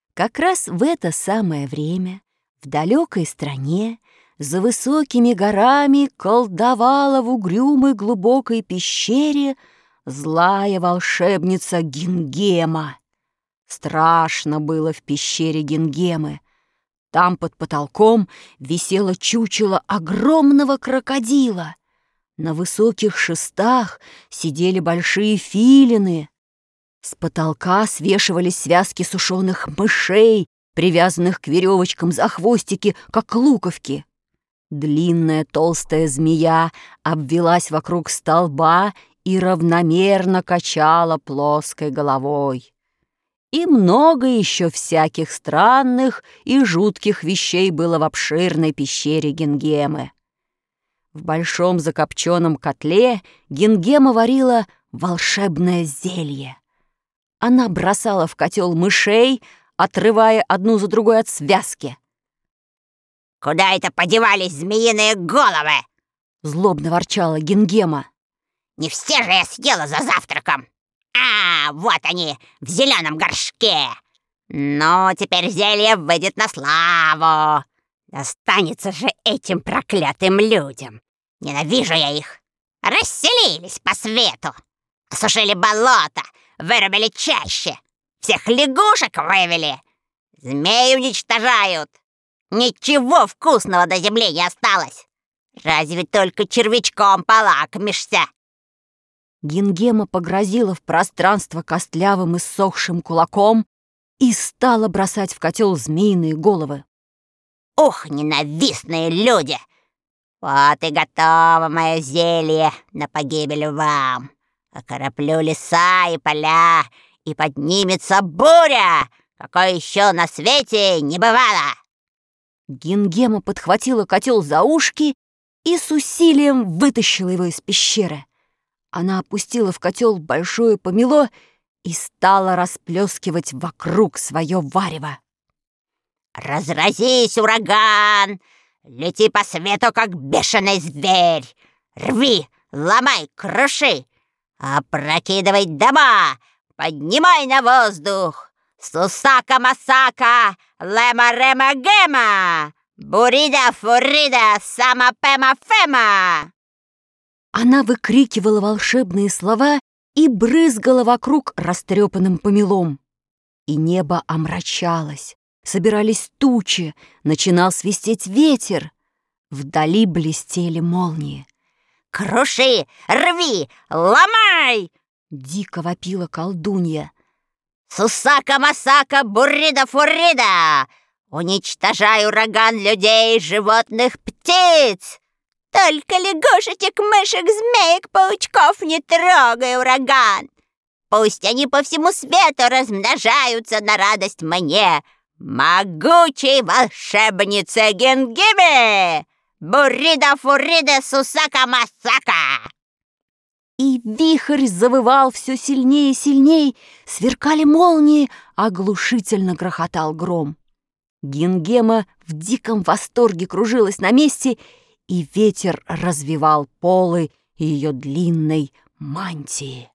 Как раз в это самое время в далекой стране за высокими горами колдовала в угрюмой глубокой пещере злая волшебница Гингема. Страшно было в пещере Гингемы. Там под потолком висело чучело огромного крокодила. На высоких шестах сидели большие филины. С потолка свешивались связки сушеных мышей, привязанных к веревочкам за хвостики, как луковки. Длинная толстая змея обвелась вокруг столба и равномерно качала плоской головой. И много еще всяких странных и жутких вещей было в обширной пещере Гингемы. В большом закопченном котле Гингема варила волшебное зелье. Она бросала в котел мышей, отрывая одну за другой от связки. «Куда это подевались змеиные головы?» — злобно ворчала Гингема. «Не все же я съела за завтраком! А, вот они, в зеленом горшке! Ну, теперь зелье выйдет на славу! Достанется же этим проклятым людям! Ненавижу я их! Расселились по свету! Осушили болото, вырубили чаще, всех лягушек вывели, змей уничтожают! Ничего вкусного до земли не осталось! Разве только червячком полакомишься!» Гингема погрозила в пространство костлявым и ссохшим кулаком и стала бросать в котел змеиные головы. «Ух, ненавистные люди! Вот и готово мое зелье на погибель вам! Окороплю леса и поля, и поднимется буря, какой еще на свете не бывало!» Гингема подхватила котел за ушки и с усилием вытащила его из пещеры. Она опустила в котел большое помело и стала расплескивать вокруг свое варево. «Разразись, ураган! Лети по свету, как бешеный зверь! Рви, ломай, круши! Опрокидывай дома! Поднимай на воздух! Сусака-масака, лема-рема-гема! Бурида-фурида, сама-пема-фема!» Она выкрикивала волшебные слова и брызгала вокруг растрепанным помелом. И небо омрачалось, собирались тучи, начинал свистеть ветер. Вдали блестели молнии. «Круши, рви, ломай!» — дико вопила колдунья. «Сусака-масака, бурида-фурида! Уничтожай, ураган, людей, животных, птиц! Только лягушечек, мышек, змеек, паучков не трогай, ураган! Пусть они по всему свету размножаются на радость мне, могучей волшебнице Гингеме! Бурида-фурида, сусака-масака!» И вихрь завывал все сильнее и сильнее, сверкали молнии, оглушительно грохотал гром. Гингема в диком восторге кружилась на месте, и ветер развивал полы ее длинной мантии.